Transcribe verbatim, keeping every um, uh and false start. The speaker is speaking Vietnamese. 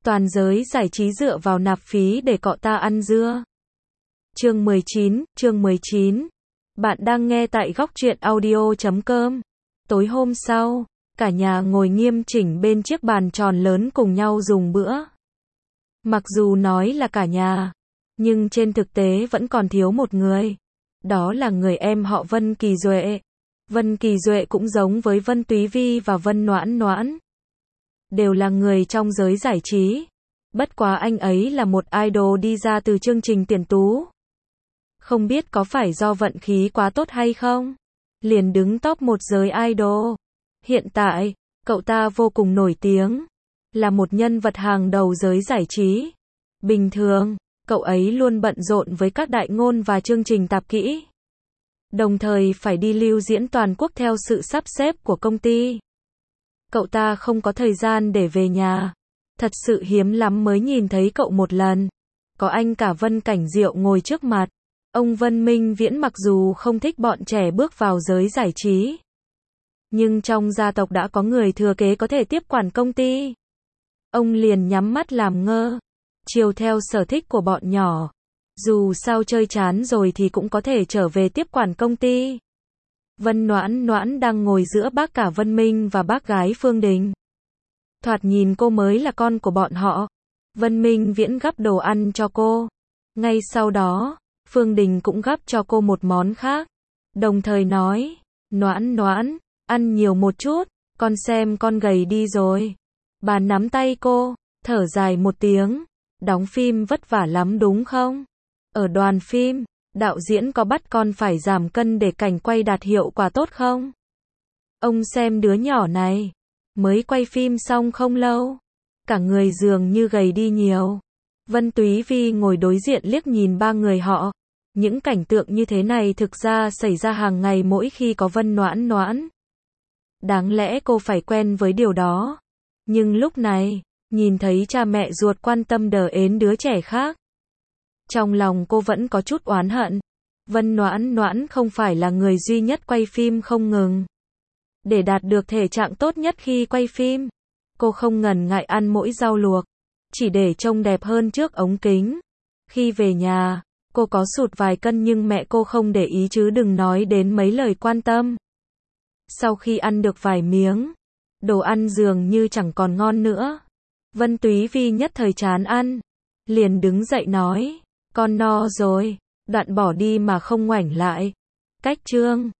Toàn giới giải trí dựa vào nạp phí để cọ ta ăn dưa. Chương mười chín, chương mười chín. Bạn đang nghe tại góc truyện audio chấm com. Tối hôm sau, cả nhà ngồi nghiêm chỉnh bên chiếc bàn tròn lớn cùng nhau dùng bữa. Mặc dù nói là cả nhà, nhưng trên thực tế vẫn còn thiếu một người. Đó là người em họ Vân Kỳ Duệ. Vân Kỳ Duệ cũng giống với Vân Túy Vi và Vân Noãn Noãn, đều là người trong giới giải trí. Bất quá anh ấy là một idol đi ra từ chương trình tuyển tú. Không biết có phải do vận khí quá tốt hay không, liền đứng top một giới idol. Hiện tại, cậu ta vô cùng nổi tiếng, là một nhân vật hàng đầu giới giải trí. Bình thường, cậu ấy luôn bận rộn với các đại ngôn và chương trình tạp kỹ, đồng thời phải đi lưu diễn toàn quốc theo sự sắp xếp của công ty. Cậu ta không có thời gian để về nhà. Thật sự hiếm lắm mới nhìn thấy cậu một lần. Có anh cả Vân Cảnh Diệu ngồi trước mặt. Ông Vân Minh Viễn mặc dù không thích bọn trẻ bước vào giới giải trí, nhưng trong gia tộc đã có người thừa kế có thể tiếp quản công ty. Ông liền nhắm mắt làm ngơ, chiều theo sở thích của bọn nhỏ. Dù sao chơi chán rồi thì cũng có thể trở về tiếp quản công ty. Vân Noãn Noãn đang ngồi giữa bác cả Vân Minh và bác gái Phương Đình. Thoạt nhìn cô mới là con của bọn họ. Vân Minh Viễn gắp đồ ăn cho cô. Ngay sau đó, Phương Đình cũng gắp cho cô một món khác. Đồng thời nói, Noãn Noãn, ăn nhiều một chút, con xem con gầy đi rồi. Bà nắm tay cô, thở dài một tiếng. Đóng phim vất vả lắm đúng không? Ở đoàn phim, đạo diễn có bắt con phải giảm cân để cảnh quay đạt hiệu quả tốt không? Ông xem đứa nhỏ này, mới quay phim xong không lâu, cả người dường như gầy đi nhiều. Vân Túy Vi ngồi đối diện liếc nhìn ba người họ. Những cảnh tượng như thế này thực ra xảy ra hàng ngày mỗi khi có Vân Noãn Noãn. Đáng lẽ cô phải quen với điều đó. Nhưng lúc này, nhìn thấy cha mẹ ruột quan tâm đờ ến đứa trẻ khác, trong lòng cô vẫn có chút oán hận. Vân Noãn Noãn không phải là người duy nhất quay phim không ngừng. Để đạt được thể trạng tốt nhất khi quay phim, cô không ngần ngại ăn mỗi rau luộc, chỉ để trông đẹp hơn trước ống kính. Khi về nhà, cô có sụt vài cân nhưng mẹ cô không để ý chứ đừng nói đến mấy lời quan tâm. Sau khi ăn được vài miếng, đồ ăn dường như chẳng còn ngon nữa. Vân Túy Vi nhất thời chán ăn, liền đứng dậy nói, con no rồi, đoạn bỏ đi mà không ngoảnh lại. Cách chương